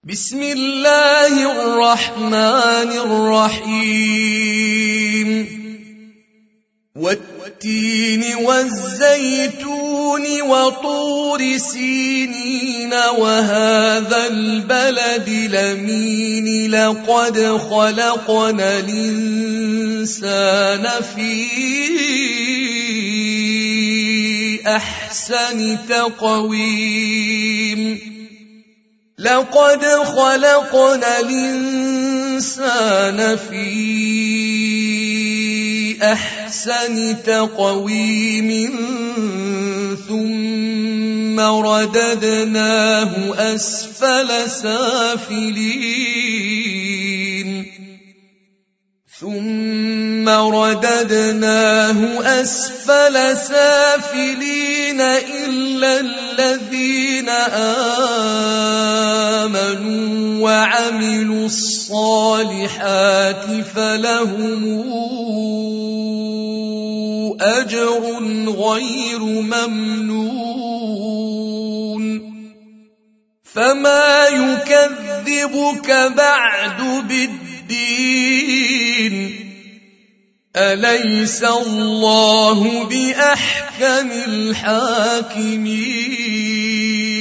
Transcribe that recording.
بسم الله الرحمن الرحيم والتين والزيتون وطور سينين وهذا البلد الأمين لقد خلقنا الإنسان في أحسن تقويم لقد خلقنا الإنسان في أحسن تقويم ثم رددناه أسفل سافلين إلا الذين آمنوا وعملوا الصالحات فلهم أجر غير ممنون فما يكذبك بعد بالدين أليس الله بأحكم الحاكمين